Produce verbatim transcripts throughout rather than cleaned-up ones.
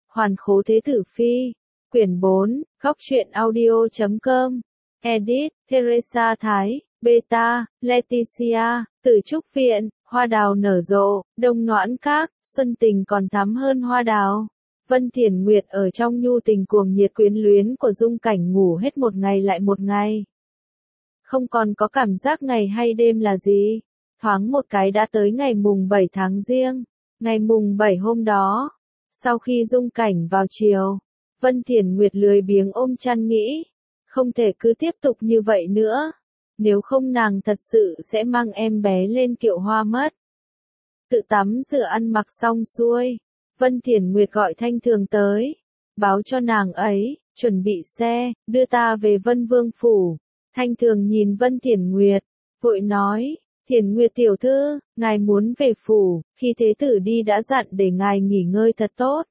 Hoàn khố thế tử phi. Quyển bốn, góc truyện audio chấm com. Edit, Teresa Thái, Beta, Leticia, Tử Trúc Viện, hoa đào nở rộ, đông noãn các, xuân tình còn thắm hơn hoa đào. Vân Thiển Nguyệt ở trong nhu tình cuồng nhiệt quyến luyến của dung cảnh ngủ hết một ngày lại một ngày. Không còn có cảm giác ngày hay đêm là gì. Thoáng một cái đã tới ngày mùng bảy tháng Giêng. Ngày mùng bảy hôm đó, sau khi dung cảnh vào chiều, Vân Thiển Nguyệt lười biếng ôm chăn nghĩ, không thể cứ tiếp tục như vậy nữa, nếu không nàng thật sự sẽ mang em bé lên kiệu hoa mất. Tự tắm rửa ăn mặc xong xuôi, Vân Thiển Nguyệt gọi Thanh Thường tới, báo cho nàng ấy, chuẩn bị xe, đưa ta về Vân Vương Phủ. Thanh Thường nhìn Vân Thiển Nguyệt, vội nói, Thiển Nguyệt tiểu thư, ngài muốn về phủ, khi thế tử đi đã dặn để ngài nghỉ ngơi thật tốt.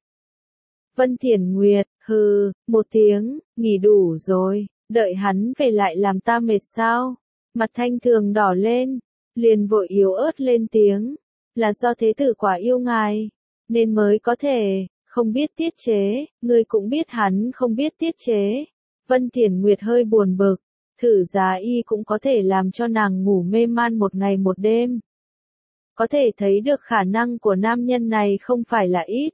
Vân Thiển Nguyệt, hừ, một tiếng, nghỉ đủ rồi, đợi hắn về lại làm ta mệt sao? Mặt Thanh Thường đỏ lên, liền vội yếu ớt lên tiếng, là do thế tử quá yêu ngài, nên mới có thể, không biết tiết chế, ngươi cũng biết hắn không biết tiết chế. Vân Thiển Nguyệt hơi buồn bực, thử giá y cũng có thể làm cho nàng ngủ mê man một ngày một đêm. Có thể thấy được khả năng của nam nhân này không phải là ít.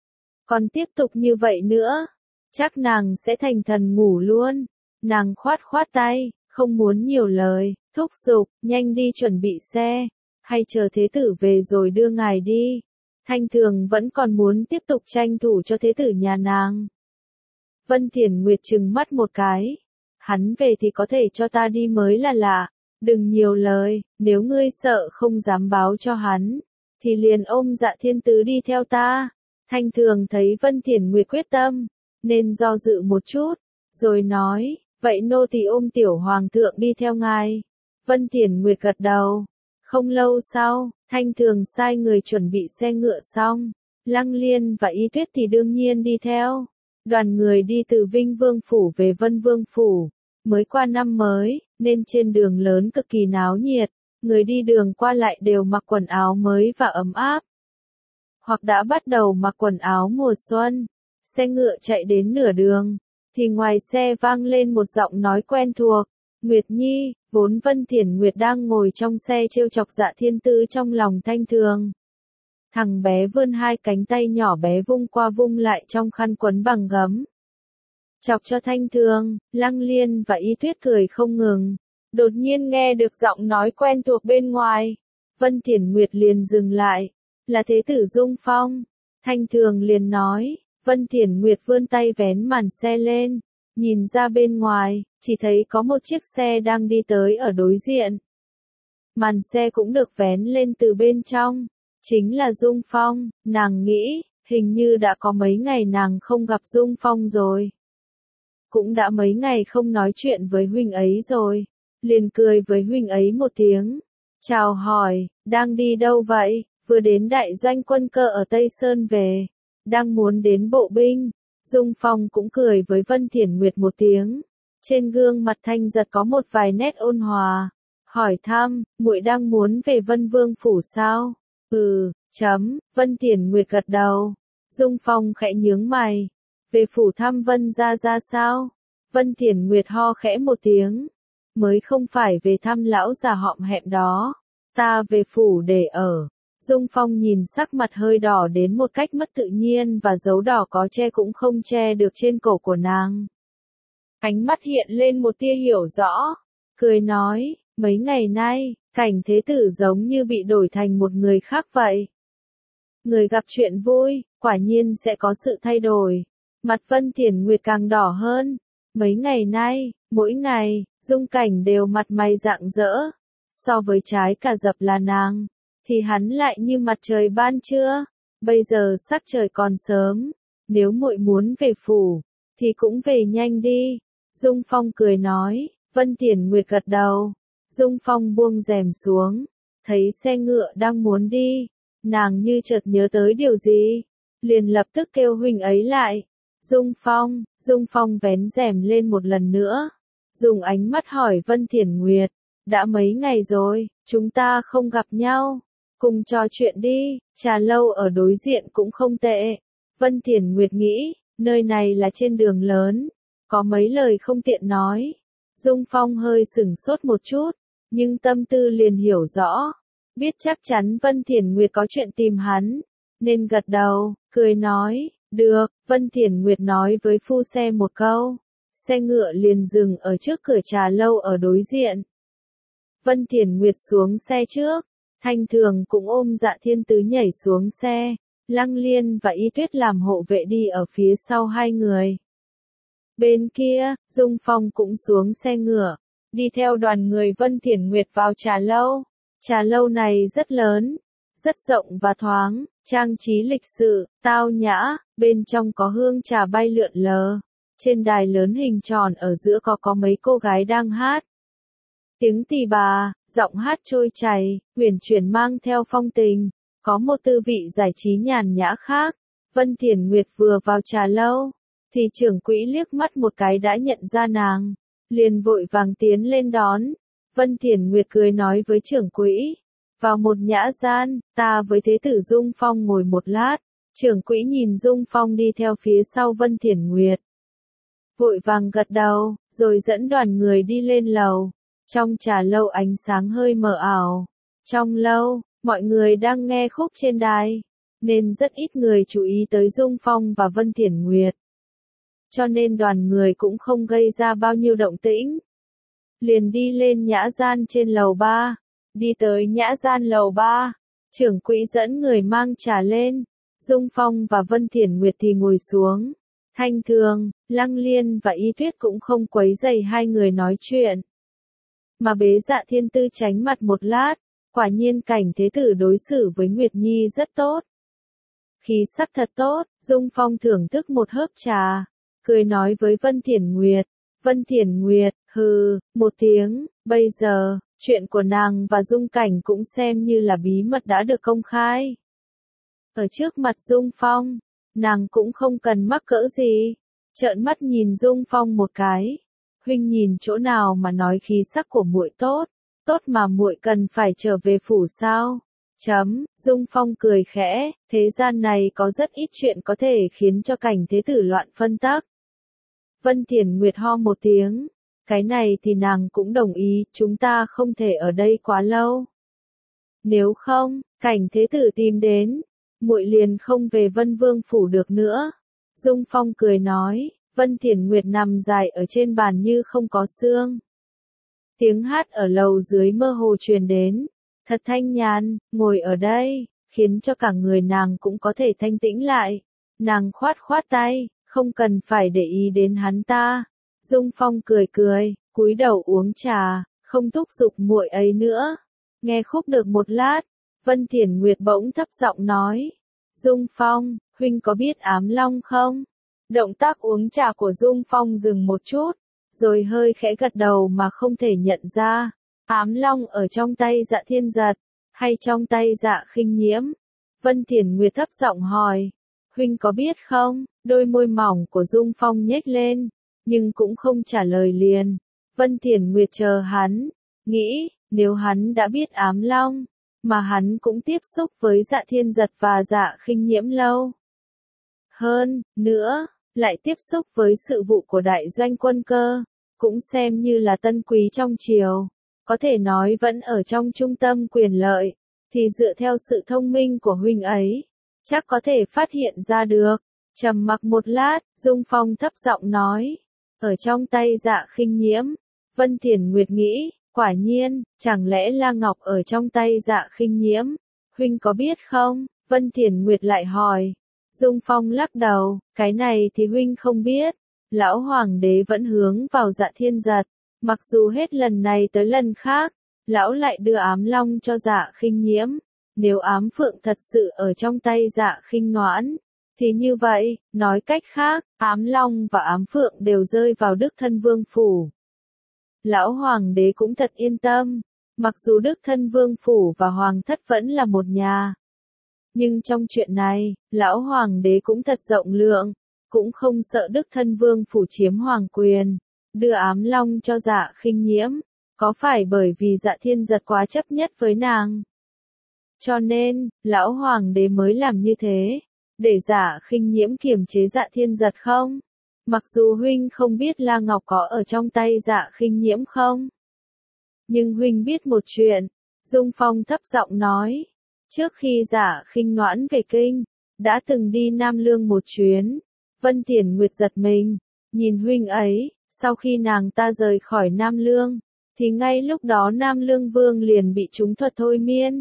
Còn tiếp tục như vậy nữa, chắc nàng sẽ thành thần ngủ luôn. Nàng khoát khoát tay, không muốn nhiều lời, thúc giục, nhanh đi chuẩn bị xe, hay chờ thế tử về rồi đưa ngài đi. Thanh Thường vẫn còn muốn tiếp tục tranh thủ cho thế tử nhà nàng. Vân Thiển Nguyệt trừng mắt một cái, hắn về thì có thể cho ta đi mới là lạ, đừng nhiều lời, nếu ngươi sợ không dám báo cho hắn, thì liền ôm Dạ Thiên Tứ đi theo ta. Thanh Thường thấy Vân Thiển Nguyệt quyết tâm, nên do dự một chút, rồi nói, vậy nô tỳ ôm tiểu hoàng thượng đi theo ngài. Vân Thiển Nguyệt gật đầu. Không lâu sau, Thanh Thường sai người chuẩn bị xe ngựa xong, Lăng Liên và Y Tuyết thì đương nhiên đi theo. Đoàn người đi từ Vinh Vương Phủ về Vân Vương Phủ, mới qua năm mới, nên trên đường lớn cực kỳ náo nhiệt, người đi đường qua lại đều mặc quần áo mới và ấm áp. Hoặc đã bắt đầu mặc quần áo mùa xuân. Xe ngựa chạy đến nửa đường, thì ngoài xe vang lên một giọng nói quen thuộc, Nguyệt Nhi. Vốn Vân Thiển Nguyệt đang ngồi trong xe trêu chọc Dạ Thiên Tứ trong lòng Thanh Thường. Thằng bé vươn hai cánh tay nhỏ bé vung qua vung lại trong khăn quấn bằng gấm. Chọc cho Thanh Thường, Lăng Liên và Y Tuyết cười không ngừng. Đột nhiên nghe được giọng nói quen thuộc bên ngoài. Vân Thiển Nguyệt liền dừng lại. Là thế tử Dung Phong. Thanh Thường liền nói. Vân Thiển Nguyệt vươn tay vén màn xe lên. Nhìn ra bên ngoài, chỉ thấy có một chiếc xe đang đi tới ở đối diện. Màn xe cũng được vén lên từ bên trong. Chính là Dung Phong, nàng nghĩ, hình như đã có mấy ngày nàng không gặp Dung Phong rồi. Cũng đã mấy ngày không nói chuyện với huynh ấy rồi. Liền cười với huynh ấy một tiếng. Chào hỏi, đang đi đâu vậy? Vừa đến đại doanh quân cơ ở Tây Sơn về. Đang muốn đến bộ binh. Dung Phong cũng cười với Vân Thiển Nguyệt một tiếng. Trên gương mặt Thanh Giật có một vài nét ôn hòa. Hỏi thăm, muội đang muốn về Vân Vương Phủ sao? Ừ, chấm, Vân Thiển Nguyệt gật đầu. Dung Phong khẽ nhướng mày. Về phủ thăm Vân gia gia sao? Vân Thiển Nguyệt ho khẽ một tiếng. Mới không phải về thăm lão già họm hẹm đó. Ta về phủ để ở. Dung Phong nhìn sắc mặt hơi đỏ đến một cách mất tự nhiên và dấu đỏ có che cũng không che được trên cổ của nàng. Ánh mắt hiện lên một tia hiểu rõ. Cười nói, mấy ngày nay, cảnh thế tử giống như bị đổi thành một người khác vậy. Người gặp chuyện vui, quả nhiên sẽ có sự thay đổi. Mặt Vân Thiển Nguyệt càng đỏ hơn. Mấy ngày nay, mỗi ngày, Dung Cảnh đều mặt mày rạng rỡ. So với trái cà dập là nàng, thì hắn lại như mặt trời ban trưa. Bây giờ sắc trời còn sớm, nếu muội muốn về phủ, thì cũng về nhanh đi. Dung Phong cười nói. Vân Thiển Nguyệt gật đầu. Dung Phong buông rèm xuống, thấy xe ngựa đang muốn đi, nàng như chợt nhớ tới điều gì, liền lập tức kêu huynh ấy lại. Dung Phong, Dung Phong vén rèm lên một lần nữa, dùng ánh mắt hỏi Vân Thiển Nguyệt, đã mấy ngày rồi, chúng ta không gặp nhau, cùng trò chuyện đi, trà lâu ở đối diện cũng không tệ. Vân Thiển Nguyệt nghĩ, nơi này là trên đường lớn, có mấy lời không tiện nói. Dung Phong hơi sửng sốt một chút, nhưng tâm tư liền hiểu rõ, biết chắc chắn Vân Thiển Nguyệt có chuyện tìm hắn, nên gật đầu, cười nói, được. Vân Thiển Nguyệt nói với phu xe một câu, xe ngựa liền dừng ở trước cửa trà lâu ở đối diện. Vân Thiển Nguyệt xuống xe trước, Thanh Thường cũng ôm Dạ Thiên Tứ nhảy xuống xe, Lăng Liên và Y Tuyết làm hộ vệ đi ở phía sau hai người. Bên kia, Dung Phong cũng xuống xe ngựa, đi theo đoàn người Vân Thiển Nguyệt vào trà lâu. Trà lâu này rất lớn, rất rộng và thoáng, trang trí lịch sự, tao nhã, bên trong có hương trà bay lượn lờ. Trên đài lớn hình tròn ở giữa có có mấy cô gái đang hát. Tiếng tỳ bà, giọng hát trôi chảy, huyền chuyển mang theo phong tình, có một tư vị giải trí nhàn nhã khác. Vân Thiển Nguyệt vừa vào trà lâu, thì trưởng quỹ liếc mắt một cái đã nhận ra nàng, liền vội vàng tiến lên đón. Vân Thiển Nguyệt cười nói với trưởng quỹ, vào một nhã gian, ta với Thế tử Dung Phong ngồi một lát. Trưởng quỹ nhìn Dung Phong đi theo phía sau Vân Thiển Nguyệt, vội vàng gật đầu, rồi dẫn đoàn người đi lên lầu. Trong trà lâu ánh sáng hơi mờ ảo. Trong lâu, mọi người đang nghe khúc trên đài, nên rất ít người chú ý tới Dung Phong và Vân Thiển Nguyệt. Cho nên đoàn người cũng không gây ra bao nhiêu động tĩnh. Liền đi lên nhã gian trên lầu ba. Đi tới nhã gian lầu ba, trưởng quỹ dẫn người mang trà lên. Dung Phong và Vân Thiển Nguyệt thì ngồi xuống. Thanh Thường, Lăng Liên và Y Tuyết cũng không quấy rầy hai người nói chuyện, mà bế Dạ Thiên Tư tránh mặt một lát. Quả nhiên cảnh thế tử đối xử với Nguyệt Nhi rất tốt. Khí sắc thật tốt. Dung Phong thưởng thức một hớp trà, cười nói với Vân Thiển Nguyệt. Vân Thiển Nguyệt, hừ, một tiếng, bây giờ, chuyện của nàng và Dung Cảnh cũng xem như là bí mật đã được công khai. Ở trước mặt Dung Phong, nàng cũng không cần mắc cỡ gì. Trợn mắt nhìn Dung Phong một cái. Huynh nhìn chỗ nào mà nói khí sắc của muội tốt, tốt mà muội cần phải trở về phủ sao? Chấm, Dung Phong cười khẽ, thế gian này có rất ít chuyện có thể khiến cho cảnh thế tử loạn phân tắc. Vân Thiển Nguyệt ho một tiếng, cái này thì nàng cũng đồng ý, chúng ta không thể ở đây quá lâu. Nếu không, cảnh thế tử tìm đến, muội liền không về Vân Vương phủ được nữa. Dung Phong cười nói. Vân Thiển Nguyệt nằm dài ở trên bàn như không có xương. Tiếng hát ở lầu dưới mơ hồ truyền đến, thật thanh nhàn, ngồi ở đây, khiến cho cả người nàng cũng có thể thanh tĩnh lại. Nàng khoát khoát tay, không cần phải để ý đến hắn ta. Dung Phong cười cười, cúi đầu uống trà, không thúc giục muội ấy nữa. Nghe khúc được một lát, Vân Thiển Nguyệt bỗng thấp giọng nói, Dung Phong, huynh có biết Ám Long không? Động tác uống trà của Dung Phong dừng một chút, rồi hơi khẽ gật đầu mà không thể nhận ra. Ám Long ở trong tay Dạ Thiên Giật, hay trong tay Dạ Khinh Nhiễm? Vân Thiển Nguyệt thấp giọng hỏi, huynh có biết không? Đôi môi mỏng của Dung Phong nhếch lên, nhưng cũng không trả lời liền. Vân Thiển Nguyệt chờ hắn, nghĩ, nếu hắn đã biết Ám Long, mà hắn cũng tiếp xúc với Dạ Thiên Giật và Dạ Khinh Nhiễm lâu hơn nữa, lại tiếp xúc với sự vụ của đại doanh quân cơ, cũng xem như là tân quý trong triều, có thể nói vẫn ở trong trung tâm quyền lợi, thì dựa theo sự thông minh của huynh ấy, chắc có thể phát hiện ra được. Trầm mặc một lát, Dung Phong thấp giọng nói, ở trong tay Dạ Khinh Nhiễm. Vân Thiển Nguyệt nghĩ, quả nhiên, chẳng lẽ La Ngọc ở trong tay Dạ Khinh Nhiễm? Huynh có biết không? Vân Thiển Nguyệt lại hỏi. Dung Phong lắc đầu, cái này thì huynh không biết. Lão Hoàng đế vẫn hướng vào Dạ Thiên Giật, mặc dù hết lần này tới lần khác, lão lại đưa Ám Long cho Dạ Khinh Nhiễm. Nếu Ám Phượng thật sự ở trong tay Dạ Khinh Noãn, thì như vậy, nói cách khác, Ám Long và Ám Phượng đều rơi vào Đức Thân Vương phủ. Lão Hoàng đế cũng thật yên tâm, mặc dù Đức Thân Vương phủ và Hoàng thất vẫn là một nhà. Nhưng trong chuyện này, Lão Hoàng đế cũng thật rộng lượng, cũng không sợ Đức Thân Vương phủ chiếm hoàng quyền, đưa Ám Long cho Dạ Khinh Nhiễm, có phải bởi vì Dạ Thiên Giật quá chấp nhất với nàng? Cho nên, Lão Hoàng đế mới làm như thế. để Dạ Khinh Nhiễm kiềm chế Dạ Thiên Giật không? Mặc dù huynh không biết La Ngọc có ở trong tay Dạ Khinh Nhiễm không? Nhưng huynh biết một chuyện, Dung Phong thấp giọng nói. Trước khi Dạ Khinh Noãn về kinh, đã từng đi Nam Lương một chuyến. Vân Thiển Nguyệt giật mình, nhìn huynh ấy, sau khi nàng ta rời khỏi Nam Lương, thì ngay lúc đó Nam Lương Vương liền bị trúng thuật thôi miên.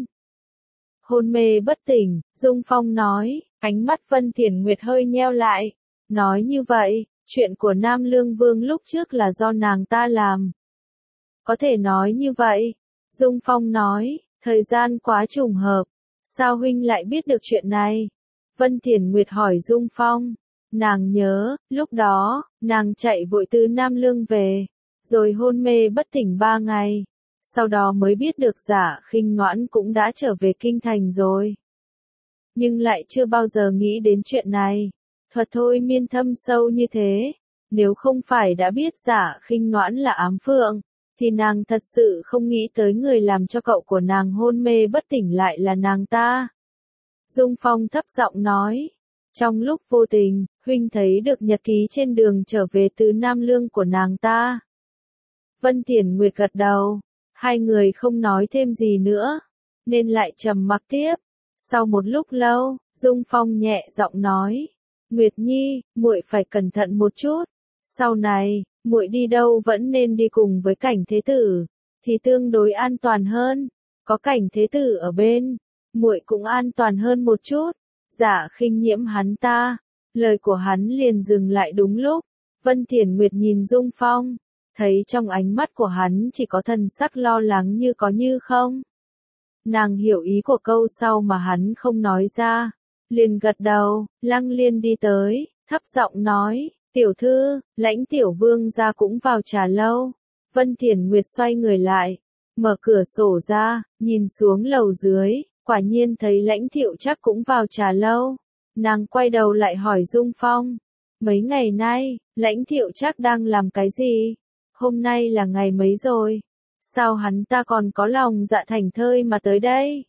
Hôn mê bất tỉnh, Dung Phong nói, ánh mắt Vân Thiển Nguyệt hơi nheo lại. Nói như vậy, chuyện của Nam Lương Vương lúc trước là do nàng ta làm. Có thể nói như vậy. Dung Phong nói, thời gian quá trùng hợp. Sao huynh lại biết được chuyện này? Vân Thiển Nguyệt hỏi Dung Phong. Nàng nhớ, lúc đó, nàng chạy vội từ Nam Lương về, rồi hôn mê bất tỉnh ba ngày. Sau đó mới biết được Dạ Khinh Noãn cũng đã trở về kinh thành rồi. Nhưng lại chưa bao giờ nghĩ đến chuyện này. Thuật thôi miên thâm sâu như thế. Nếu không phải đã biết Dạ Khinh Noãn là ám phượng, thì nàng thật sự không nghĩ tới người làm cho cậu của nàng hôn mê bất tỉnh lại là nàng ta. Dung Phong thấp giọng nói. Trong lúc vô tình, huynh thấy được nhật ký trên đường trở về từ Nam Lương của nàng ta. Vân Thiển Nguyệt gật đầu. Hai người không nói thêm gì nữa, nên lại trầm mặc tiếp. Sau một lúc lâu, Dung Phong nhẹ giọng nói. Nguyệt Nhi, muội phải cẩn thận một chút. Sau này, muội đi đâu vẫn nên đi cùng với Cảnh Thế Tử, thì tương đối an toàn hơn. Có Cảnh Thế Tử ở bên, muội cũng an toàn hơn một chút. Dạ Khinh Nhiễm hắn ta. Lời của hắn liền dừng lại đúng lúc. Vân Thiển Nguyệt nhìn Dung Phong, thấy trong ánh mắt của hắn chỉ có thần sắc lo lắng như có như không. Nàng hiểu ý của câu sau mà hắn không nói ra, liền gật đầu. Lăng Liên đi tới, thấp giọng nói, tiểu thư, Lãnh tiểu vương gia cũng vào trà lâu. Vân Thiển Nguyệt xoay người lại, mở cửa sổ ra, nhìn xuống lầu dưới, quả nhiên thấy Lãnh Thiệu Trác cũng vào trà lâu. Nàng quay đầu lại hỏi Dung Phong, mấy ngày nay, Lãnh Thiệu Trác đang làm cái gì? Hôm nay là ngày mấy rồi? Sao hắn ta còn có lòng dạ thành thơi mà tới đây?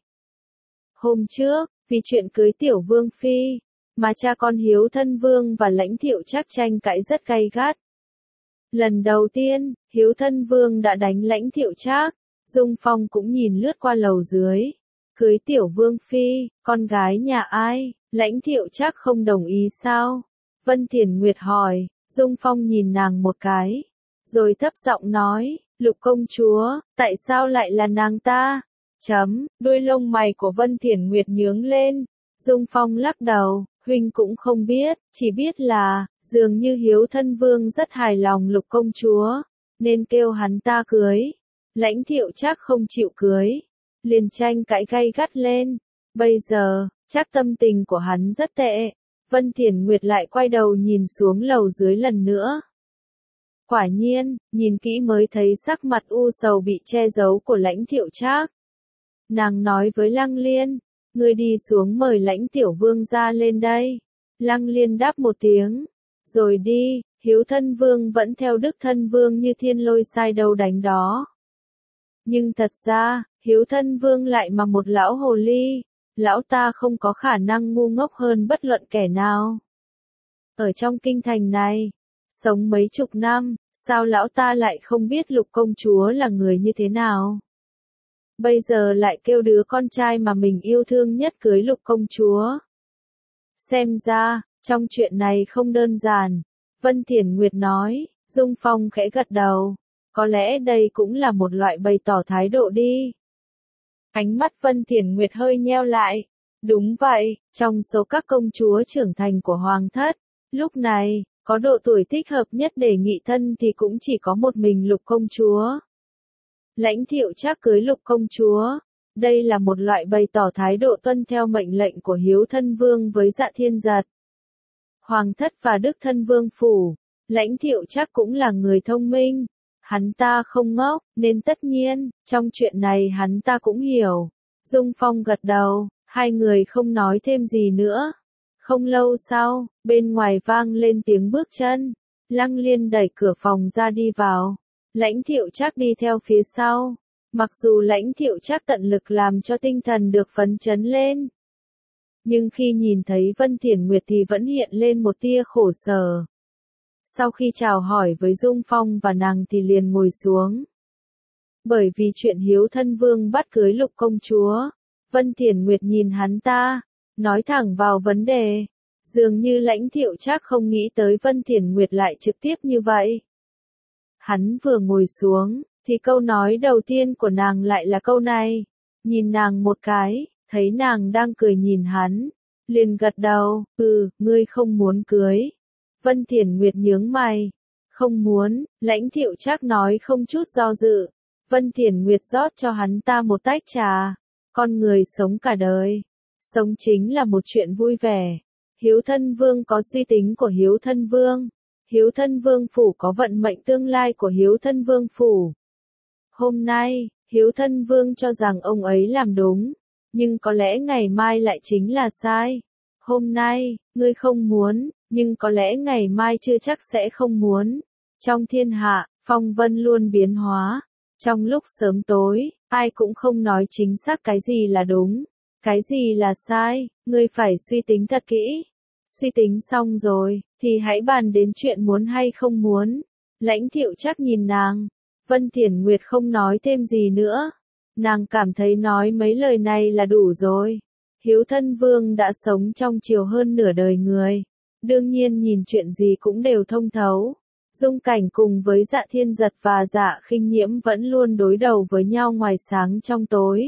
Hôm trước, vì chuyện cưới tiểu vương phi, mà cha con Hiếu Thân Vương và Lãnh Thiệu Trác tranh cãi rất gay gắt. Lần đầu tiên, Hiếu Thân Vương đã đánh Lãnh Thiệu Trác. Dung Phong cũng nhìn lướt qua lầu dưới. Cưới tiểu vương phi, con gái nhà ai? Lãnh Thiệu Trác không đồng ý sao? Vân Thiển Nguyệt hỏi. Dung Phong nhìn nàng một cái, rồi thấp giọng nói, Lục công chúa, tại sao lại là nàng ta? Chấm, đuôi lông mày của Vân Thiển Nguyệt nhướng lên. Dung Phong lắc đầu, huynh cũng không biết, chỉ biết là, dường như Hiếu Thân Vương rất hài lòng Lục công chúa, nên kêu hắn ta cưới. Lãnh Thiệu Trác không chịu cưới, liền tranh cãi gay gắt lên. Bây giờ, chắc tâm tình của hắn rất tệ. Vân Thiển Nguyệt lại quay đầu nhìn xuống lầu dưới lần nữa. Quả nhiên, nhìn kỹ mới thấy sắc mặt u sầu bị che giấu của Lãnh Thiệu Trác. Nàng nói với Lăng Liên, ngươi đi xuống mời Lãnh tiểu vương ra lên đây. Lăng Liên đáp một tiếng, rồi đi. Hiếu Thân Vương vẫn theo Đức Thân Vương như thiên lôi sai đâu đánh đó. Nhưng thật ra, Hiếu Thân Vương lại mà một lão hồ ly, lão ta không có khả năng ngu ngốc hơn bất luận kẻ nào. Ở trong kinh thành này, sống mấy chục năm, sao lão ta lại không biết Lục công chúa là người như thế nào? Bây giờ lại kêu đứa con trai mà mình yêu thương nhất cưới Lục công chúa. Xem ra, trong chuyện này không đơn giản. Vân Thiển Nguyệt nói. Dung Phong khẽ gật đầu. Có lẽ đây cũng là một loại bày tỏ thái độ đi. Ánh mắt Vân Thiển Nguyệt hơi nheo lại. Đúng vậy, trong số các công chúa trưởng thành của Hoàng thất, lúc này, có độ tuổi thích hợp nhất để nghị thân thì cũng chỉ có một mình Lục công chúa. Lãnh Thiệu Trác cưới Lục công chúa. Đây là một loại bày tỏ thái độ tuân theo mệnh lệnh của Hiếu Thân Vương với Dạ Thiên Giật. Hoàng thất và Đức Thân Vương phủ, Lãnh Thiệu Trác cũng là người thông minh. Hắn ta không ngốc, nên tất nhiên, trong chuyện này hắn ta cũng hiểu. Dung Phong gật đầu, hai người không nói thêm gì nữa. Không lâu sau, bên ngoài vang lên tiếng bước chân. Lăng Liên đẩy cửa phòng ra đi vào. Lãnh Thiệu Trác đi theo phía sau. Mặc dù Lãnh Thiệu Trác tận lực làm cho tinh thần được phấn chấn lên, nhưng khi nhìn thấy Vân Thiển Nguyệt thì vẫn hiện lên một tia khổ sở. Sau khi chào hỏi với Dung Phong và nàng thì liền ngồi xuống. Bởi vì chuyện Hiếu Thân Vương bắt cưới Lục công chúa, Vân Thiển Nguyệt nhìn hắn ta, nói thẳng vào vấn đề. Dường như Lãnh Thiệu Trác không nghĩ tới Vân Thiển Nguyệt lại trực tiếp như vậy. Hắn vừa ngồi xuống, thì câu nói đầu tiên của nàng lại là câu này. Nhìn nàng một cái, thấy nàng đang cười nhìn hắn, liền gật đầu, ừ, ngươi không muốn cưới. Vân Thiển Nguyệt nhướng mày, không muốn, Lãnh Thiệu Trác nói không chút do dự. Vân Thiển Nguyệt rót cho hắn ta một tách trà. Con người sống cả đời, sống chính là một chuyện vui vẻ. Hiếu Thân Vương có suy tính của Hiếu Thân Vương. Hiếu Thân Vương phủ có vận mệnh tương lai của Hiếu Thân Vương phủ. Hôm nay, Hiếu Thân Vương cho rằng ông ấy làm đúng, nhưng có lẽ ngày mai lại chính là sai. Hôm nay, ngươi không muốn, nhưng có lẽ ngày mai chưa chắc sẽ không muốn. Trong thiên hạ, phong vân luôn biến hóa. Trong lúc sớm tối, ai cũng không nói chính xác cái gì là đúng, cái gì là sai, ngươi phải suy tính thật kỹ. Suy tính xong rồi, thì hãy bàn đến chuyện muốn hay không muốn. Lãnh Thiệu Trác nhìn nàng. Vân Thiển Nguyệt không nói thêm gì nữa. Nàng cảm thấy nói mấy lời này là đủ rồi. Hiếu Thân Vương đã sống trong triều hơn nửa đời người. Đương nhiên nhìn chuyện gì cũng đều thông thấu. Dung Cảnh cùng với Dạ Thiên Giật và Dạ Khinh Nhiễm vẫn luôn đối đầu với nhau ngoài sáng trong tối.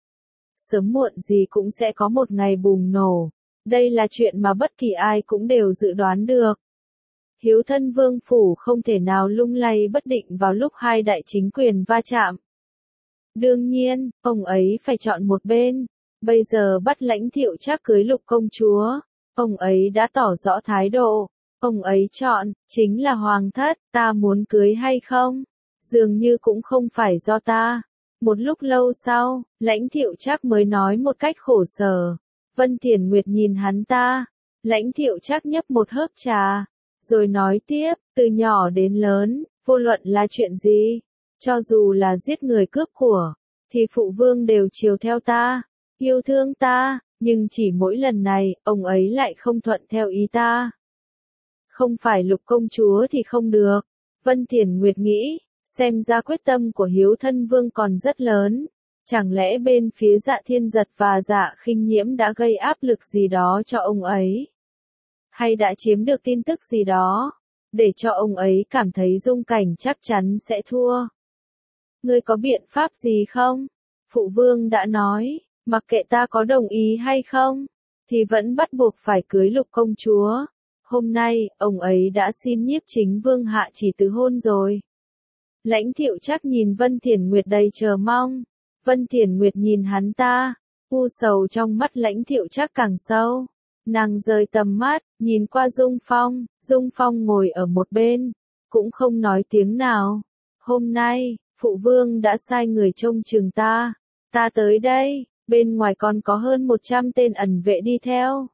Sớm muộn gì cũng sẽ có một ngày bùng nổ. Đây là chuyện mà bất kỳ ai cũng đều dự đoán được. Hiếu Thân Vương phủ không thể nào lung lay bất định vào lúc hai đại chính quyền va chạm. Đương nhiên, ông ấy phải chọn một bên. Bây giờ bắt Lãnh Thiệu Trác cưới Lục công chúa. Ông ấy đã tỏ rõ thái độ. Ông ấy chọn, chính là hoàng thất, ta muốn cưới hay không? Dường như cũng không phải do ta. Một lúc lâu sau, Lãnh Thiệu Trác mới nói một cách khổ sở. Vân Thiển Nguyệt nhìn hắn ta. Lãnh Thiệu Trác nhấp một hớp trà. Rồi nói tiếp, từ nhỏ đến lớn, vô luận là chuyện gì, cho dù là giết người cướp của, thì phụ vương đều chiều theo ta, yêu thương ta, nhưng chỉ mỗi lần này, ông ấy lại không thuận theo ý ta. Không phải Lục công chúa thì không được. Vân Thiển Nguyệt nghĩ, xem ra quyết tâm của Hiếu Thân Vương còn rất lớn. Chẳng lẽ bên phía Dạ Thiên Giật và Dạ Khinh Nhiễm đã gây áp lực gì đó cho ông ấy? Hay đã chiếm được tin tức gì đó, để cho ông ấy cảm thấy Dung Cảnh chắc chắn sẽ thua? Ngươi có biện pháp gì không? Phụ vương đã nói, mặc kệ ta có đồng ý hay không, thì vẫn bắt buộc phải cưới Lục công chúa. Hôm nay, ông ấy đã xin Nhiếp Chính Vương hạ chỉ từ hôn rồi. Lãnh Thiệu Trác nhìn Vân Thiển Nguyệt đầy chờ mong. Vân Thiển Nguyệt nhìn hắn ta, u sầu trong mắt Lãnh Thiệu Trác càng sâu. Nàng rời tầm mắt, nhìn qua Dung Phong. Dung Phong ngồi ở một bên, cũng không nói tiếng nào. Hôm nay, phụ vương đã sai người trông chừng ta. Ta tới đây, bên ngoài còn có hơn một trăm tên ẩn vệ đi theo.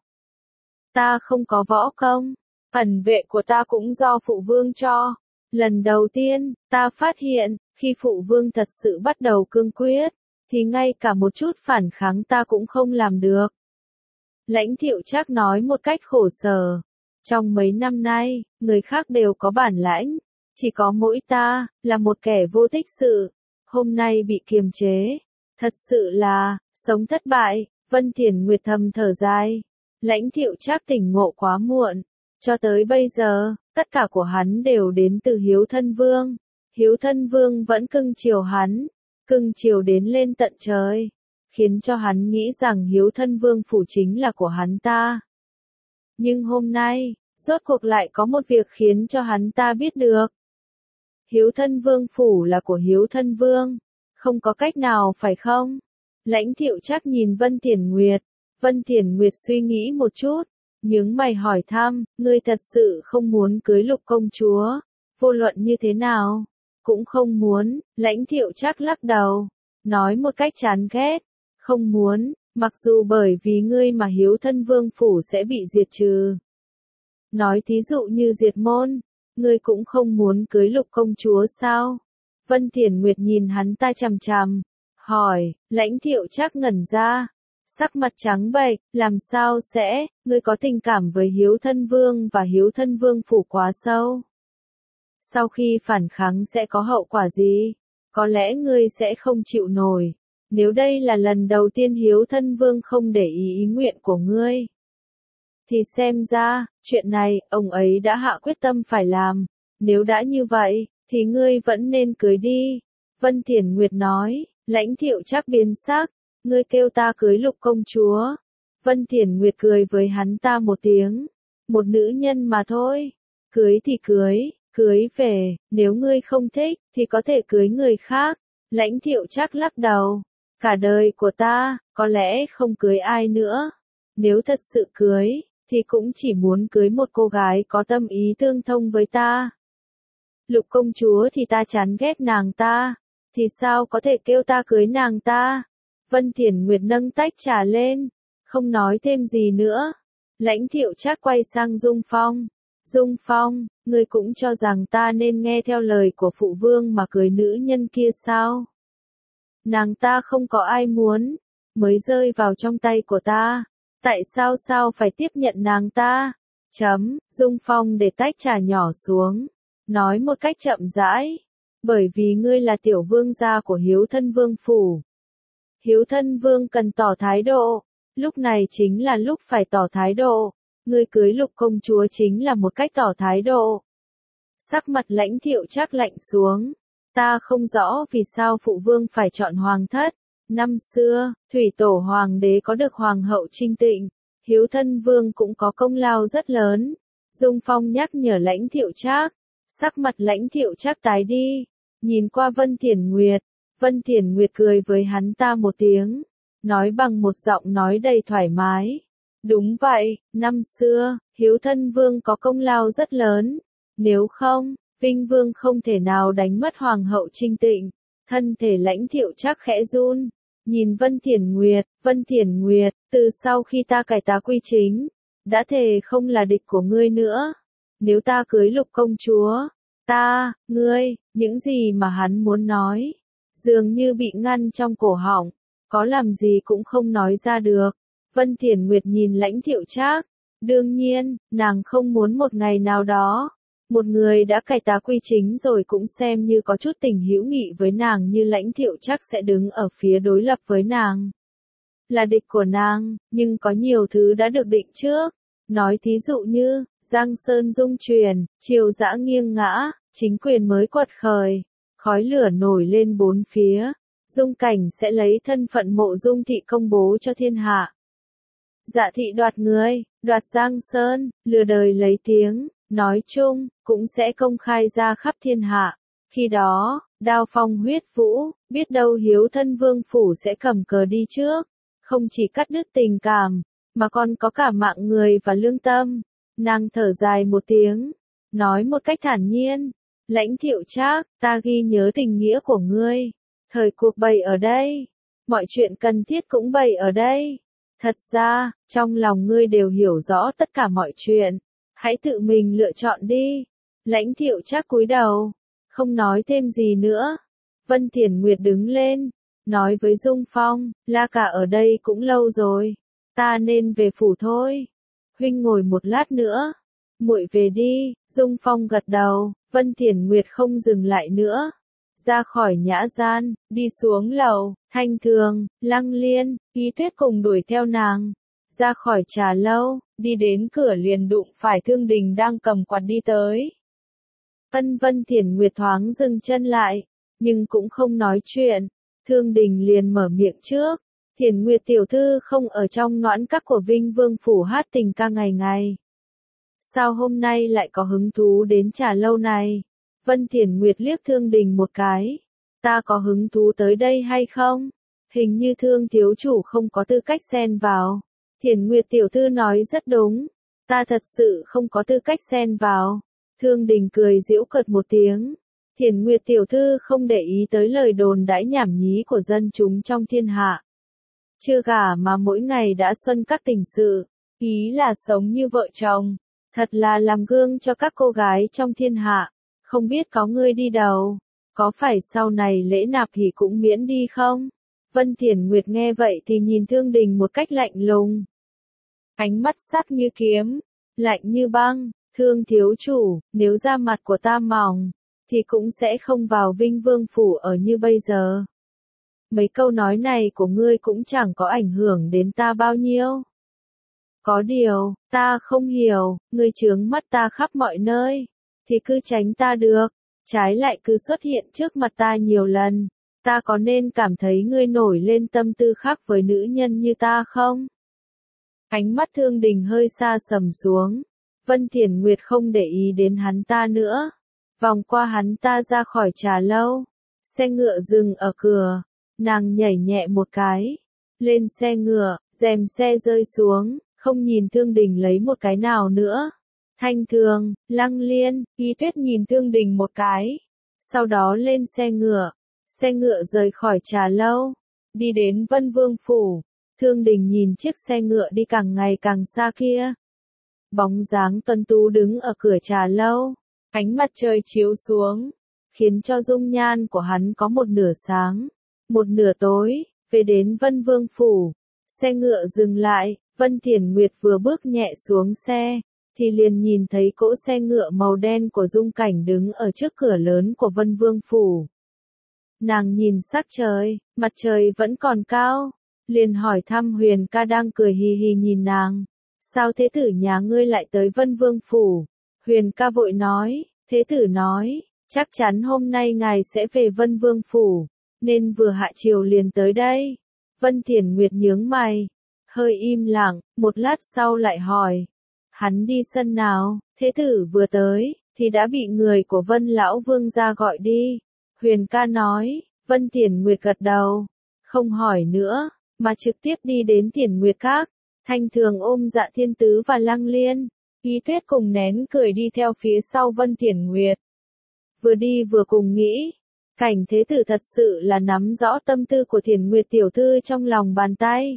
Ta không có võ công, ẩn vệ của ta cũng do phụ vương cho. Lần đầu tiên, ta phát hiện, khi phụ vương thật sự bắt đầu cương quyết, thì ngay cả một chút phản kháng ta cũng không làm được. Lãnh Thiệu Trác nói một cách khổ sở. Trong mấy năm nay, người khác đều có bản lãnh, chỉ có mỗi ta, là một kẻ vô tích sự. Hôm nay bị kiềm chế. Thật sự là, sống thất bại. Vân Thiển Nguyệt thầm thở dài. Lãnh Thiệu Trác tỉnh ngộ quá muộn. Cho tới bây giờ, tất cả của hắn đều đến từ Hiếu Thân Vương. Hiếu Thân Vương vẫn cưng chiều hắn, cưng chiều đến lên tận trời, khiến cho hắn nghĩ rằng Hiếu Thân Vương phủ chính là của hắn ta. Nhưng hôm nay, rốt cuộc lại có một việc khiến cho hắn ta biết được. Hiếu Thân Vương phủ là của Hiếu Thân Vương, không có cách nào phải không? Lãnh Thiệu Trác nhìn Vân Thiển Nguyệt. Vân Thiển Nguyệt suy nghĩ một chút, nhướng mày hỏi thăm, ngươi thật sự không muốn cưới Lục công chúa? Vô luận như thế nào, cũng không muốn. Lãnh Thiệu Trác lắc đầu, nói một cách chán ghét, không muốn, mặc dù bởi vì ngươi mà Hiếu Thân Vương phủ sẽ bị diệt trừ. Nói thí dụ như diệt môn, ngươi cũng không muốn cưới Lục công chúa sao? Vân Thiển Nguyệt nhìn hắn ta chằm chằm, hỏi. Lãnh Thiệu Trác ngẩn ra. Sắc mặt trắng bệch, làm sao sẽ, ngươi có tình cảm với Hiếu Thân Vương và Hiếu Thân Vương phủ quá sâu. Sau khi phản kháng sẽ có hậu quả gì? Có lẽ ngươi sẽ không chịu nổi. Nếu đây là lần đầu tiên Hiếu Thân Vương không để ý ý nguyện của ngươi, thì xem ra, chuyện này, ông ấy đã hạ quyết tâm phải làm. Nếu đã như vậy, thì ngươi vẫn nên cưới đi. Vân Thiển Nguyệt nói, Lãnh Thiệu Trác biến sắc, ngươi kêu ta cưới Lục công chúa. Vân Thiển Nguyệt cười với hắn ta một tiếng, một nữ nhân mà thôi, cưới thì cưới, cưới về, nếu ngươi không thích, thì có thể cưới người khác. Lãnh Thiệu Trác lắc đầu, cả đời của ta, có lẽ không cưới ai nữa. Nếu thật sự cưới, thì cũng chỉ muốn cưới một cô gái có tâm ý tương thông với ta. Lục công chúa thì ta chán ghét nàng ta, thì sao có thể kêu ta cưới nàng ta? Vân Thiển Nguyệt nâng tách trà lên, không nói thêm gì nữa. Lãnh Thiệu Trác quay sang Dung Phong. Dung Phong, ngươi cũng cho rằng ta nên nghe theo lời của phụ vương mà cưới nữ nhân kia sao? Nàng ta không có ai muốn, mới rơi vào trong tay của ta. Tại sao sao phải tiếp nhận nàng ta? Chấm, Dung Phong để tách trà nhỏ xuống, nói một cách chậm rãi. Bởi vì ngươi là tiểu vương gia của Hiếu Thân Vương phủ. Hiếu Thân Vương cần tỏ thái độ, lúc này chính là lúc phải tỏ thái độ. Ngươi cưới Lục công chúa chính là một cách tỏ thái độ. Sắc mặt Lãnh Thiệu Trác lạnh xuống. Ta không rõ vì sao phụ vương phải chọn hoàng thất. Năm xưa, thủy tổ hoàng đế có được hoàng hậu Trinh Tịnh, Hiếu Thân Vương cũng có công lao rất lớn. Dung Phong nhắc nhở Lãnh Thiệu Trác. Sắc mặt Lãnh Thiệu Trác tái đi, nhìn qua Vân Thiển Nguyệt. Vân Thiển Nguyệt cười với hắn ta một tiếng, nói bằng một giọng nói đầy thoải mái. Đúng vậy, năm xưa, Hiếu Thân Vương có công lao rất lớn. Nếu không, Vinh Vương không thể nào đánh mất hoàng hậu Trinh Tịnh. Thân thể Lãnh Thiệu Trác khẽ run, nhìn Vân Thiển Nguyệt. Vân Thiển Nguyệt, từ sau khi ta cải tá quy chính, đã thề không là địch của ngươi nữa. Nếu ta cưới Lục công chúa, ta, ngươi, những gì mà hắn muốn nói, dường như bị ngăn trong cổ họng, có làm gì cũng không nói ra được. Vân Thiển Nguyệt nhìn Lãnh Thiệu Trác, đương nhiên, nàng không muốn một ngày nào đó, một người đã cải tá quy chính rồi cũng xem như có chút tình hữu nghị với nàng như Lãnh Thiệu Trác sẽ đứng ở phía đối lập với nàng. Là địch của nàng, nhưng có nhiều thứ đã được định trước. Nói thí dụ như, Giang Sơn rung chuyển, triều dã nghiêng ngã, chính quyền mới quật khởi, khói lửa nổi lên bốn phía. Dung Cảnh sẽ lấy thân phận Mộ Dung thị công bố cho thiên hạ. Dạ thị đoạt người, đoạt Giang Sơn, lừa đời lấy tiếng, nói chung, cũng sẽ công khai ra khắp thiên hạ. Khi đó, đao phong huyết vũ, biết đâu Hiếu Thân Vương phủ sẽ cầm cờ đi trước, không chỉ cắt đứt tình cảm, mà còn có cả mạng người và lương tâm. Nàng thở dài một tiếng, nói một cách thản nhiên, Lãnh Thiệu Trác, ta ghi nhớ tình nghĩa của ngươi. Thời cuộc bày ở đây, mọi chuyện cần thiết cũng bày ở đây. Thật ra, trong lòng ngươi đều hiểu rõ tất cả mọi chuyện. Hãy tự mình lựa chọn đi. Lãnh Thiệu Trác cúi đầu, không nói thêm gì nữa. Vân Thiển Nguyệt đứng lên, nói với Dung Phong, La cả ở đây cũng lâu rồi, ta nên về phủ thôi. Huynh ngồi một lát nữa, muội về đi. Dung Phong gật đầu. Vân Thiển Nguyệt không dừng lại nữa, ra khỏi nhã gian, đi xuống lầu. Thanh Thường, Lăng Liên, Ý Tuyết cùng đuổi theo nàng, ra khỏi trà lâu, đi đến cửa liền đụng phải Thương Đình đang cầm quạt đi tới. Ân Vân Thiển Nguyệt thoáng dừng chân lại, nhưng cũng không nói chuyện. Thương Đình liền mở miệng trước, Thiển Nguyệt tiểu thư không ở trong noãn các của Vinh Vương phủ hát tình ca ngày ngày. Sao hôm nay lại có hứng thú đến trà lâu này? Vân Thiển Nguyệt liếc Thương Đình một cái. Ta có hứng thú tới đây hay không? Hình như Thương thiếu chủ không có tư cách xen vào. Thiển Nguyệt tiểu thư nói rất đúng. Ta thật sự không có tư cách xen vào. Thương Đình cười giễu cợt một tiếng. Thiển Nguyệt tiểu thư không để ý tới lời đồn đãi nhảm nhí của dân chúng trong thiên hạ. Chưa gả mà mỗi ngày đã xuân các tình sự. Ý là sống như vợ chồng. Thật là làm gương cho các cô gái trong thiên hạ. Không biết có ngươi đi đầu, có phải sau này lễ nạp hỷ cũng miễn đi không? Vân Thiển Nguyệt nghe vậy thì nhìn Thương Đình một cách lạnh lùng. Ánh mắt sắc như kiếm, lạnh như băng, Thương thiếu chủ, nếu da mặt của ta mỏng, thì cũng sẽ không vào Vinh Vương Phủ ở như bây giờ. Mấy câu nói này của ngươi cũng chẳng có ảnh hưởng đến ta bao nhiêu. Có điều, ta không hiểu, ngươi chướng mắt ta khắp mọi nơi, thì cứ tránh ta được, trái lại cứ xuất hiện trước mặt ta nhiều lần, ta có nên cảm thấy ngươi nổi lên tâm tư khác với nữ nhân như ta không? Ánh mắt Thương Đình hơi xa sầm xuống, Vân Thiển Nguyệt không để ý đến hắn ta nữa, vòng qua hắn ta ra khỏi trà lâu, xe ngựa dừng ở cửa, nàng nhảy nhẹ một cái, lên xe ngựa, rèm xe rơi xuống, không nhìn Thương Đình lấy một cái nào nữa. Thanh Thường, Lăng Liên, Y Tuyết nhìn Thương Đình một cái, sau đó lên xe ngựa, xe ngựa rời khỏi trà lâu, đi đến Vân Vương Phủ. Thương Đình nhìn chiếc xe ngựa đi càng ngày càng xa kia. Bóng dáng tuấn tú đứng ở cửa trà lâu, ánh mặt trời chiếu xuống, khiến cho dung nhan của hắn có một nửa sáng, một nửa tối. Về đến Vân Vương Phủ, xe ngựa dừng lại, Vân Thiển Nguyệt vừa bước nhẹ xuống xe, thì liền nhìn thấy cỗ xe ngựa màu đen của Dung Cảnh đứng ở trước cửa lớn của Vân Vương Phủ. Nàng nhìn sắc trời, mặt trời vẫn còn cao, liền hỏi thăm Huyền ca đang cười hì hì nhìn nàng. Sao thế tử nhà ngươi lại tới Vân Vương Phủ? Huyền ca vội nói, thế tử nói, chắc chắn hôm nay ngài sẽ về Vân Vương Phủ, nên vừa hạ chiều liền tới đây. Vân Thiển Nguyệt nhướng mày, hơi im lặng, một lát sau lại hỏi, hắn đi sân nào? Thế tử vừa tới, thì đã bị người của Vân Lão Vương ra gọi đi. Huyền ca nói, Vân Thiển Nguyệt gật đầu, không hỏi nữa, mà trực tiếp đi đến Thiển Nguyệt Các. Thanh Thường ôm Dạ Thiên Tứ và Lăng Liên, Y Tuyết cùng nén cười đi theo phía sau Vân Thiển Nguyệt. Vừa đi vừa cùng nghĩ, Cảnh thế tử thật sự là nắm rõ tâm tư của Thiển Nguyệt tiểu thư trong lòng bàn tay.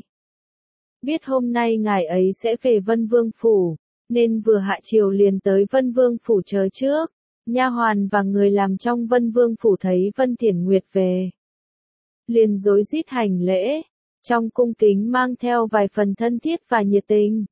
Biết hôm nay ngài ấy sẽ về Vân Vương Phủ, nên vừa hạ chiều liền tới Vân Vương Phủ chờ trước. Nha hoàn và người làm trong Vân Vương Phủ thấy Vân Thiển Nguyệt về, liền rối rít hành lễ, trong cung kính mang theo vài phần thân thiết và nhiệt tình.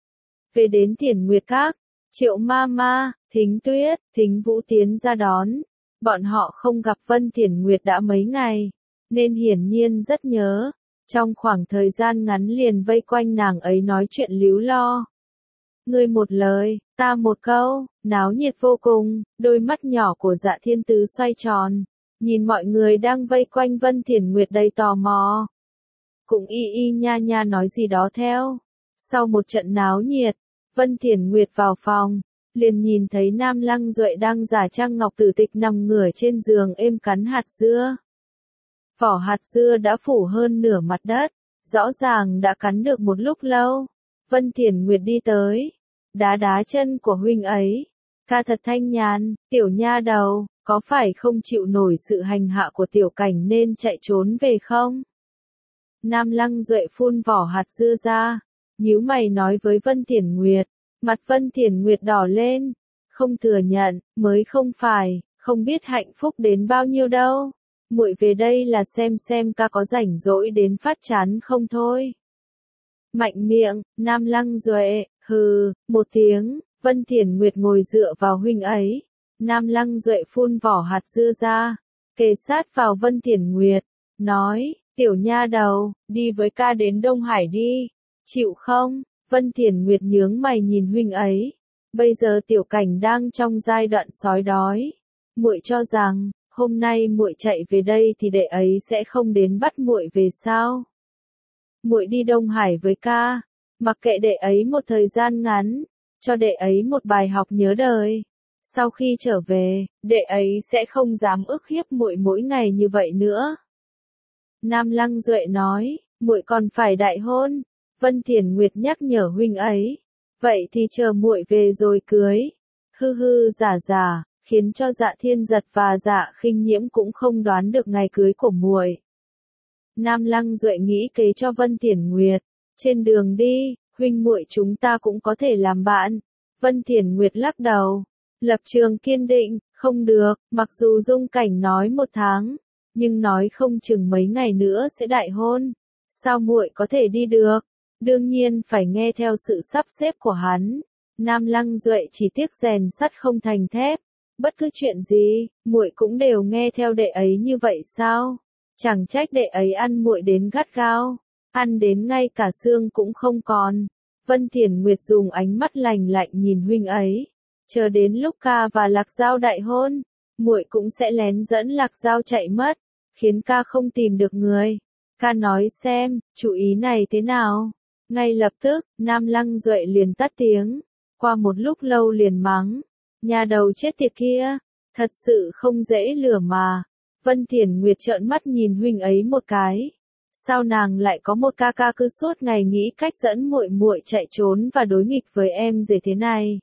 Về đến Thiển Nguyệt Các, Triệu ma ma, Thính Tuyết, Thính Vũ tiến ra đón. Bọn họ không gặp Vân Thiển Nguyệt đã mấy ngày, nên hiển nhiên rất nhớ. Trong khoảng thời gian ngắn liền vây quanh nàng ấy nói chuyện líu lo. Ngươi một lời, ta một câu, náo nhiệt vô cùng, đôi mắt nhỏ của Dạ Thiên Tứ xoay tròn, nhìn mọi người đang vây quanh Vân Thiển Nguyệt đầy tò mò. Cũng y y nha nha nói gì đó theo. Sau một trận náo nhiệt, Vân Thiển Nguyệt vào phòng, liền nhìn thấy Nam Lăng Duệ đang giả trang Ngọc Tử Tịch nằm ngửa trên giường êm cắn hạt dưa. Vỏ hạt dưa đã phủ hơn nửa mặt đất, rõ ràng đã cắn được một lúc lâu. Vân Thiển Nguyệt đi tới, đá đá chân của huynh ấy. Ca thật thanh nhàn, tiểu nha đầu, có phải không chịu nổi sự hành hạ của tiểu cảnh nên chạy trốn về không? Nam Lăng Duệ phun vỏ hạt dưa ra, nhíu mày nói với Vân Thiển Nguyệt. Mặt Vân Thiển Nguyệt đỏ lên, không thừa nhận, mới không phải, không biết hạnh phúc đến bao nhiêu đâu. Muội về đây là xem xem ca có rảnh rỗi đến phát chán không thôi. Mạnh miệng, Nam Lăng Duệ, hừ, một tiếng, Vân Thiển Nguyệt ngồi dựa vào huynh ấy. Nam Lăng Duệ phun vỏ hạt dưa ra, kề sát vào Vân Thiển Nguyệt, nói, tiểu nha đầu, đi với ca đến Đông Hải đi, chịu không? Vân Thiển Nguyệt nhướng mày nhìn huynh ấy. Bây giờ tiểu cảnh đang trong giai đoạn sói đói. Muội cho rằng, hôm nay muội chạy về đây thì đệ ấy sẽ không đến bắt muội về sao? Muội đi Đông Hải với ca, mặc kệ đệ ấy một thời gian ngắn, cho đệ ấy một bài học nhớ đời. Sau khi trở về, đệ ấy sẽ không dám ức hiếp muội mỗi ngày như vậy nữa. Nam Lăng Duệ nói, muội còn phải đại hôn. Vân Thiển Nguyệt nhắc nhở huynh ấy, vậy thì chờ muội về rồi cưới. Hư hư giả giả, khiến cho Dạ Thiên Giật và Dạ Khinh Nhiễm cũng không đoán được ngày cưới của muội. Nam Lăng Duệ nghĩ kế cho Vân Thiển Nguyệt, trên đường đi, huynh muội chúng ta cũng có thể làm bạn. Vân Thiển Nguyệt lắc đầu, lập trường kiên định, không được, mặc dù Dung Cảnh nói một tháng, nhưng nói không chừng mấy ngày nữa sẽ đại hôn. Sao muội có thể đi được? Đương nhiên phải nghe theo sự sắp xếp của hắn. Nam Lăng Duệ chỉ tiếc rèn sắt không thành thép. Bất cứ chuyện gì, muội cũng đều nghe theo đệ ấy như vậy sao? Chẳng trách đệ ấy ăn muội đến gắt gao, ăn đến ngay cả xương cũng không còn. Vân Thiển Nguyệt dùng ánh mắt lạnh lạnh nhìn huynh ấy. Chờ đến lúc ca và Lạc Giao đại hôn, muội cũng sẽ lén dẫn Lạc Giao chạy mất, khiến ca không tìm được người. Ca nói xem, chủ ý này thế nào? Ngay lập tức, Nam Lăng Duệ liền tắt tiếng. Qua một lúc lâu liền mắng. Nhà đầu chết tiệt kia, thật sự không dễ lừa mà. Vân Thiển Nguyệt trợn mắt nhìn huynh ấy một cái. Sao nàng lại có một ca ca cứ suốt ngày nghĩ cách dẫn muội muội chạy trốn và đối nghịch với em rể thế này?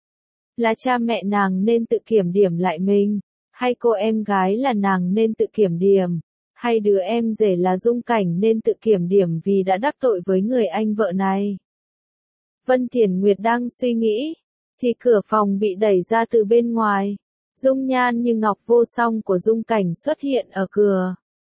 Là cha mẹ nàng nên tự kiểm điểm lại mình, hay cô em gái là nàng nên tự kiểm điểm, hay đứa em rể là Dung Cảnh nên tự kiểm điểm vì đã đắc tội với người anh vợ này? Vân Thiển Nguyệt đang suy nghĩ, thì cửa phòng bị đẩy ra từ bên ngoài. Dung nhan như ngọc vô song của Dung Cảnh xuất hiện ở cửa.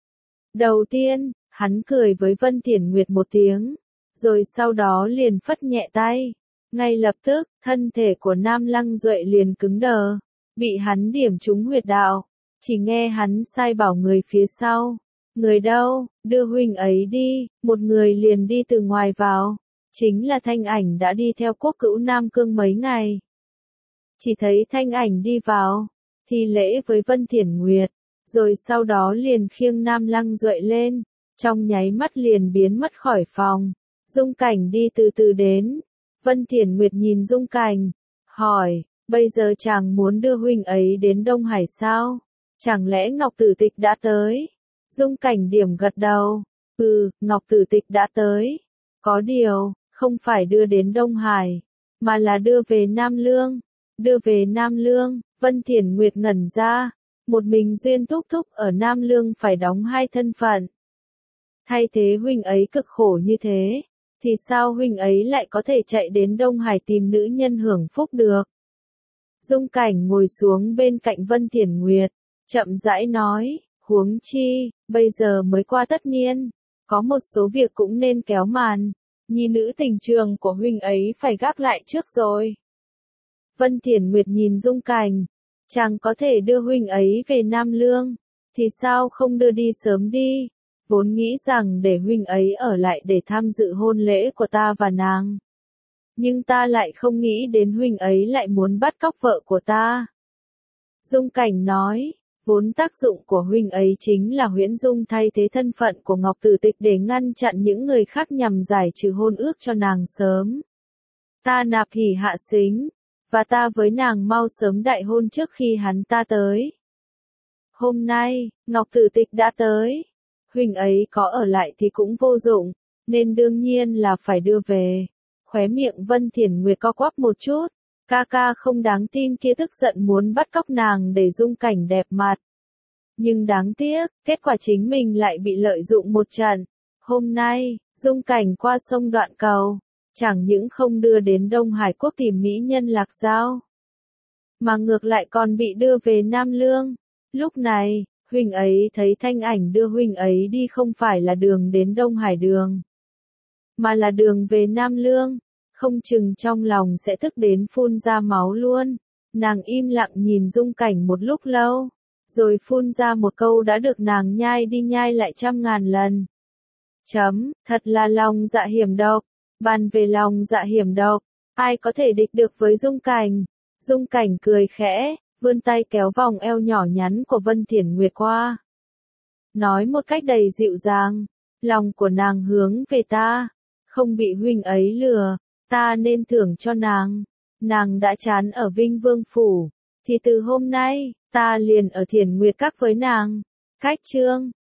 Đầu tiên, hắn cười với Vân Thiển Nguyệt một tiếng, rồi sau đó liền phất nhẹ tay. Ngay lập tức, thân thể của Nam Lăng Duệ liền cứng đờ, bị hắn điểm trúng huyệt đạo. Chỉ nghe hắn sai bảo người phía sau. Người đâu, đưa huynh ấy đi, một người liền đi từ ngoài vào. Chính là Thanh Ảnh đã đi theo Quốc Cữu Nam Cương mấy ngày. Chỉ thấy Thanh Ảnh đi vào, thi lễ với Vân Thiển Nguyệt, rồi sau đó liền khiêng Nam Lăng Duệ lên, trong nháy mắt liền biến mất khỏi phòng. Dung Cảnh đi từ từ đến. Vân Thiển Nguyệt nhìn Dung Cảnh, hỏi, bây giờ chàng muốn đưa huynh ấy đến Đông Hải sao? Chẳng lẽ Ngọc Tử Tịch đã tới? Dung Cảnh điểm gật đầu, ừ, Ngọc Tử Tịch đã tới. Có điều, không phải đưa đến Đông Hải, mà là đưa về Nam Lương. Đưa về Nam Lương, Vân Thiển Nguyệt ngẩn ra, một mình Duyên Thúc Thúc ở Nam Lương phải đóng hai thân phận. Thay thế huynh ấy cực khổ như thế, thì sao huynh ấy lại có thể chạy đến Đông Hải tìm nữ nhân hưởng phúc được? Dung Cảnh ngồi xuống bên cạnh Vân Thiển Nguyệt, chậm rãi nói, huống chi, bây giờ mới qua tất niên, có một số việc cũng nên kéo màn, nhi nữ tình trường của huynh ấy phải gác lại trước rồi. Vân Thiển Nguyệt nhìn Dung Cảnh, chàng có thể đưa huynh ấy về Nam Lương, thì sao không đưa đi sớm đi, vốn nghĩ rằng để huynh ấy ở lại để tham dự hôn lễ của ta và nàng. Nhưng ta lại không nghĩ đến huynh ấy lại muốn bắt cóc vợ của ta. Dung Cảnh nói, vốn tác dụng của huynh ấy chính là huyễn dung thay thế thân phận của Ngọc Tử Tịch để ngăn chặn những người khác nhằm giải trừ hôn ước cho nàng sớm. Ta nạp hỉ hạ xính, và ta với nàng mau sớm đại hôn trước khi hắn ta tới. Hôm nay, Ngọc Tử Tịch đã tới. Huynh ấy có ở lại thì cũng vô dụng, nên đương nhiên là phải đưa về. Khóe miệng Vân Thiển Nguyệt co quắp một chút, ca ca không đáng tin kia tức giận muốn bắt cóc nàng để Dung Cảnh đẹp mặt. Nhưng đáng tiếc, kết quả chính mình lại bị lợi dụng một trận. Hôm nay, Dung Cảnh qua sông Đoạn Cầu, chẳng những không đưa đến Đông Hải Quốc tìm mỹ nhân Lạc Giao, mà ngược lại còn bị đưa về Nam Lương. Lúc này, huynh ấy thấy Thanh Ảnh đưa huynh ấy đi không phải là đường đến Đông Hải đường, mà là đường về Nam Lương, không chừng trong lòng sẽ tức đến phun ra máu luôn. Nàng im lặng nhìn Dung Cảnh một lúc lâu, rồi phun ra một câu đã được nàng nhai đi nhai lại trăm ngàn lần. Chấm, thật là lòng dạ hiểm độc. Bàn về lòng dạ hiểm độc, ai có thể địch được với Dung Cảnh? Dung Cảnh cười khẽ, vươn tay kéo vòng eo nhỏ nhắn của Vân Thiển Nguyệt qua. Nói một cách đầy dịu dàng, lòng của nàng hướng về ta, không bị huynh ấy lừa, ta nên thưởng cho nàng. Nàng đã chán ở Vinh Vương Phủ, thì từ hôm nay, ta liền ở Thiển Nguyệt Các với nàng. Cách chương